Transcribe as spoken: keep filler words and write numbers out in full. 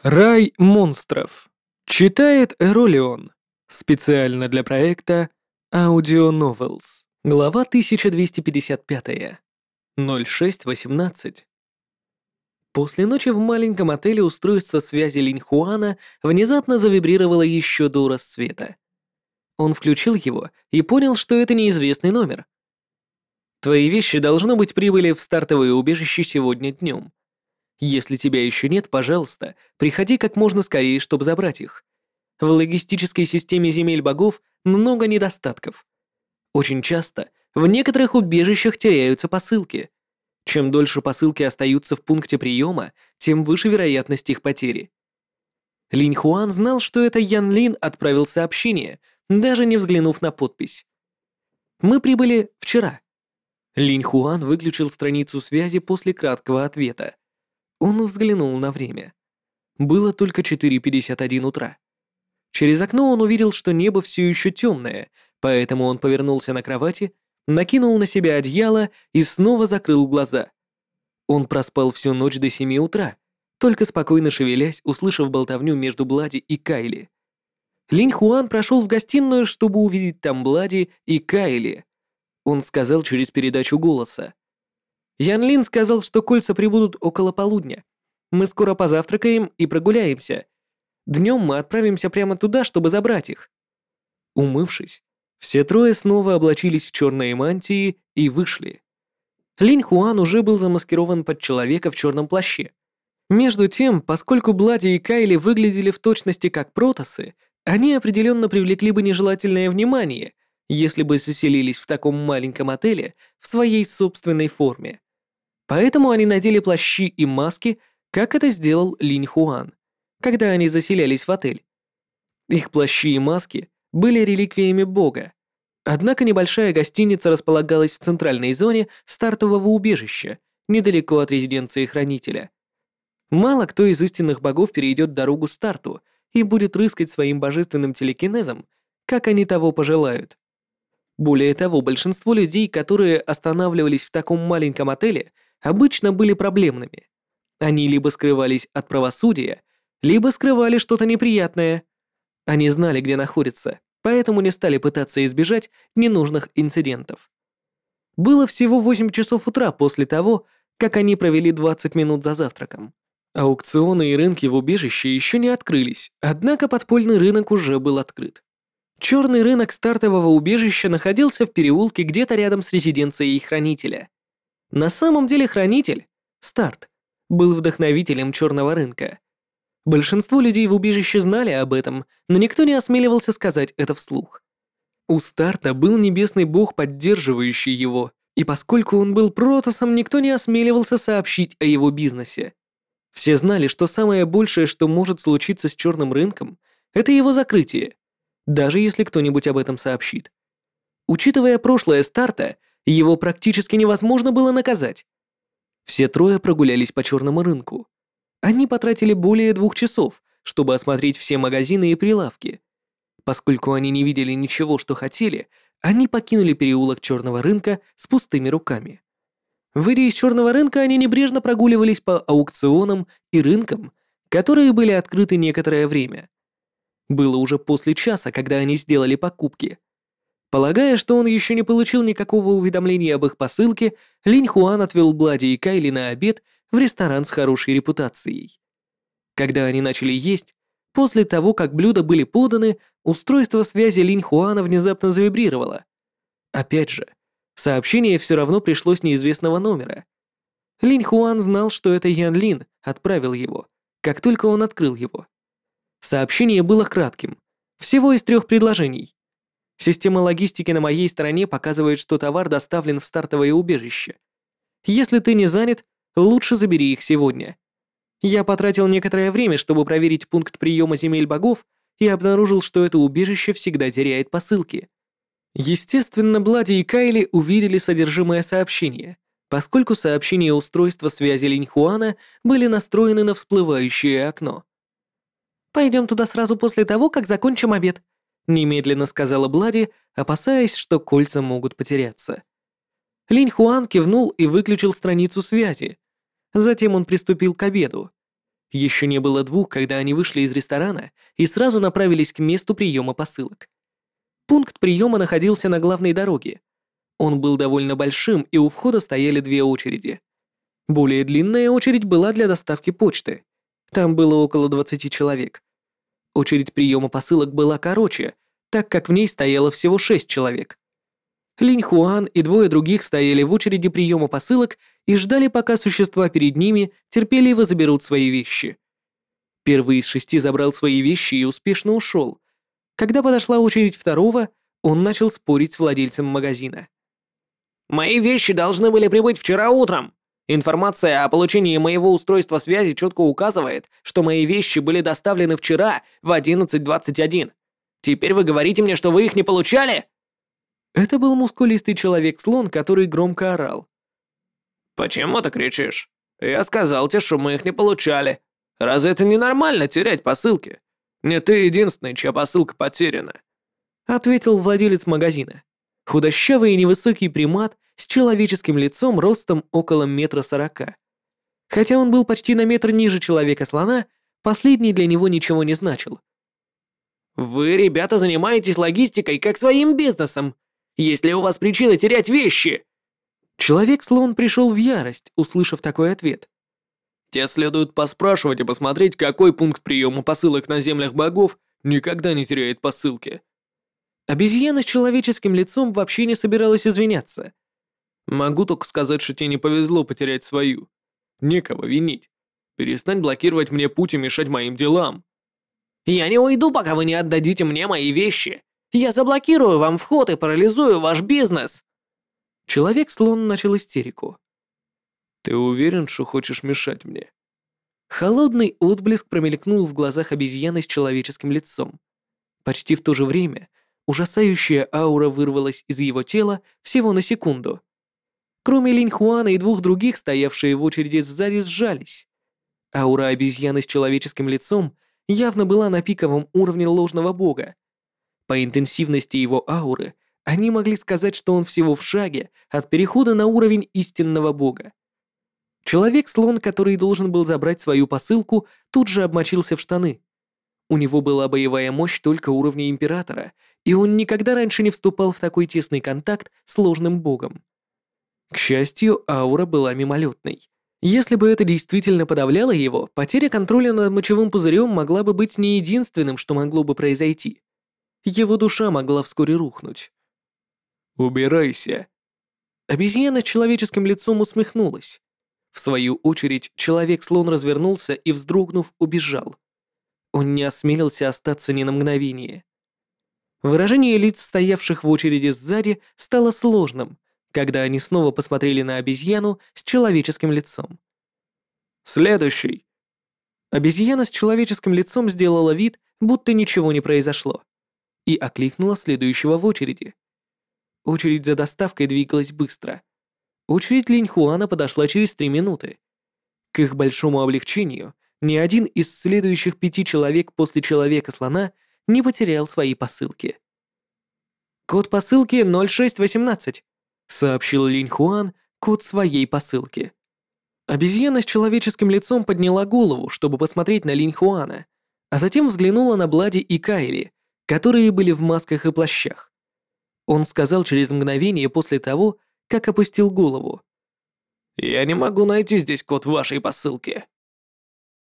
Рай монстров. Читает Эролион. Специально для проекта Audio Novels. Глава тысяча двести пятьдесят пять. ноль шесть восемнадцать. После ночи в маленьком отеле устройство связи Линьхуана внезапно завибрировало еще до рассвета. Он включил его и понял, что это неизвестный номер. «Твои вещи, должно быть, прибыли в стартовое убежище сегодня днем. Если тебя еще нет, пожалуйста, приходи как можно скорее, чтобы забрать их. В логистической системе земель богов много недостатков. Очень часто в некоторых убежищах теряются посылки. Чем дольше посылки остаются в пункте приема, тем выше вероятность их потери». Линь Хуан знал, что это Ян Лин отправил сообщение, даже не взглянув на подпись. «Мы прибыли вчера». Линь Хуан выключил страницу связи после краткого ответа. Он взглянул на время. Было только четыре пятьдесят один утра. Через окно он увидел, что небо все еще темное, поэтому он повернулся на кровати, накинул на себя одеяло и снова закрыл глаза. Он проспал всю ночь до семи утра, только спокойно шевелясь, услышав болтовню между Блади и Кайли. Линь Хуан прошел в гостиную, чтобы увидеть там Блади и Кайли. Он сказал через передачу голоса: «Ян Лин сказал, что кольца прибудут около полудня. Мы скоро позавтракаем и прогуляемся. Днем мы отправимся прямо туда, чтобы забрать их». Умывшись, все трое снова облачились в черные мантии и вышли. Линь Хуан уже был замаскирован под человека в черном плаще. Между тем, поскольку Блади и Кайли выглядели в точности как протосы, они определенно привлекли бы нежелательное внимание, если бы заселились в таком маленьком отеле в своей собственной форме. Поэтому они надели плащи и маски, как это сделал Линь Хуан, когда они заселялись в отель. Их плащи и маски были реликвиями бога. Однако небольшая гостиница располагалась в центральной зоне стартового убежища, недалеко от резиденции хранителя. Мало кто из истинных богов перейдет дорогу старту и будет рыскать своим божественным телекинезом, как они того пожелают. Более того, большинство людей, которые останавливались в таком маленьком отеле, обычно были проблемными. Они либо скрывались от правосудия, либо скрывали что-то неприятное. Они знали, где находятся, поэтому не стали пытаться избежать ненужных инцидентов. Было всего восемь часов утра после того, как они провели двадцать минут за завтраком. Аукционы и рынки в убежище еще не открылись, однако подпольный рынок уже был открыт. Черный рынок стартового убежища находился в переулке где-то рядом с резиденцией хранителя. На самом деле хранитель, Старт, был вдохновителем черного рынка. Большинство людей в убежище знали об этом, но никто не осмеливался сказать это вслух. У Старта был небесный бог, поддерживающий его, и поскольку он был протосом, никто не осмеливался сообщить о его бизнесе. Все знали, что самое большее, что может случиться с черным рынком, это его закрытие, даже если кто-нибудь об этом сообщит. Учитывая прошлое Старта, его практически невозможно было наказать. Все трое прогулялись по черному рынку. Они потратили более двух часов, чтобы осмотреть все магазины и прилавки. Поскольку они не видели ничего, что хотели, они покинули переулок черного рынка с пустыми руками. Выйдя из черного рынка, они небрежно прогуливались по аукционам и рынкам, которые были открыты некоторое время. Было уже после часа, когда они сделали покупки. Полагая, что он еще не получил никакого уведомления об их посылке, Линь Хуан отвел Блади и Кайли на обед в ресторан с хорошей репутацией. Когда они начали есть, после того, как блюда были поданы, устройство связи Линь Хуана внезапно завибрировало. Опять же, сообщение все равно пришло с неизвестного номера. Линь Хуан знал, что это Ян Лин отправил его, как только он открыл его. Сообщение было кратким, всего из трех предложений. Система логистики на моей стороне показывает, что товар доставлен в стартовое убежище. Если ты не занят, лучше забери их сегодня. Я потратил некоторое время, чтобы проверить пункт приема земель богов и обнаружил, что это убежище всегда теряет посылки. Естественно, Блади и Кайли увидели содержимое сообщения, поскольку сообщения устройства связи Линь Хуана были настроены на всплывающее окно. «Пойдем туда сразу после того, как закончим обед», немедленно сказала Блади, опасаясь, что кольца могут потеряться. Линь Хуан кивнул и выключил страницу связи. Затем он приступил к обеду. Еще не было двух, когда они вышли из ресторана и сразу направились к месту приема посылок. Пункт приема находился на главной дороге. Он был довольно большим, и у входа стояли две очереди. Более длинная очередь была для доставки почты. Там было около двадцати человек. Очередь приема посылок была короче, так как в ней стояло всего шесть человек. Линь Хуан и двое других стояли в очереди приема посылок и ждали, пока существа перед ними терпеливо заберут свои вещи. Первый из шести забрал свои вещи и успешно ушел. Когда подошла очередь второго, он начал спорить с владельцем магазина. «Мои вещи должны были прибыть вчера утром. Информация о получении моего устройства связи четко указывает, что мои вещи были доставлены вчера в одиннадцать двадцать один. Теперь вы говорите мне, что вы их не получали?» Это был мускулистый человек-слон, который громко орал. «Почему ты кричишь? Я сказал тебе, что мы их не получали. Разве это не нормально терять посылки? Не ты единственный, чья посылка потеряна», — ответил владелец магазина. Худощавый и невысокий примат с человеческим лицом ростом около метра сорока. Хотя он был почти на метр ниже человека-слона, последний для него ничего не значил. «Вы, ребята, занимаетесь логистикой как своим бизнесом. Есть ли у вас причина терять вещи?» Человек-слон пришел в ярость, услышав такой ответ. «Тебе следует поспрашивать и посмотреть, какой пункт приема посылок на землях богов никогда не теряет посылки». Обезьяна с человеческим лицом вообще не собиралась извиняться. «Могу только сказать, что тебе не повезло потерять свою. Некого винить. Перестань блокировать мне путь и мешать моим делам». «Я не уйду, пока вы не отдадите мне мои вещи. Я заблокирую вам вход и парализую ваш бизнес». Человек-слон начал истерику. «Ты уверен, что хочешь мешать мне?» Холодный отблеск промелькнул в глазах обезьяны с человеческим лицом. Почти в то же время ужасающая аура вырвалась из его тела всего на секунду. Кроме Линь Хуана и двух других, стоявшие в очереди сзади, сжались. Аура обезьяны с человеческим лицом явно была на пиковом уровне ложного бога. По интенсивности его ауры они могли сказать, что он всего в шаге от перехода на уровень истинного бога. Человек-слон, который должен был забрать свою посылку, тут же обмочился в штаны. У него была боевая мощь только уровня императора, и он никогда раньше не вступал в такой тесный контакт с ложным богом. К счастью, аура была мимолетной. Если бы это действительно подавляло его, потеря контроля над мочевым пузырем могла бы быть не единственным, что могло бы произойти. Его душа могла вскоре рухнуть. «Убирайся!» Обезьяна с человеческим лицом усмехнулась. В свою очередь, человек-слон развернулся и, вздрогнув, убежал. Он не осмелился остаться ни на мгновение. Выражение лиц стоявших в очереди сзади стало сложным, когда они снова посмотрели на обезьяну с человеческим лицом. «Следующий!» Обезьяна с человеческим лицом сделала вид, будто ничего не произошло, и окликнула следующего в очереди. Очередь за доставкой двигалась быстро. Очередь Линь Хуана подошла через три минуты. К их большому облегчению, ни один из следующих пяти человек после Человека-слона не потерял свои посылки. «Код посылки ноль шесть восемнадцать», — сообщил Линь Хуан код своей посылки. Обезьяна с человеческим лицом подняла голову, чтобы посмотреть на Линь Хуана, а затем взглянула на Блади и Кайли, которые были в масках и плащах. Он сказал через мгновение после того, как опустил голову. «Я не могу найти здесь код вашей посылки».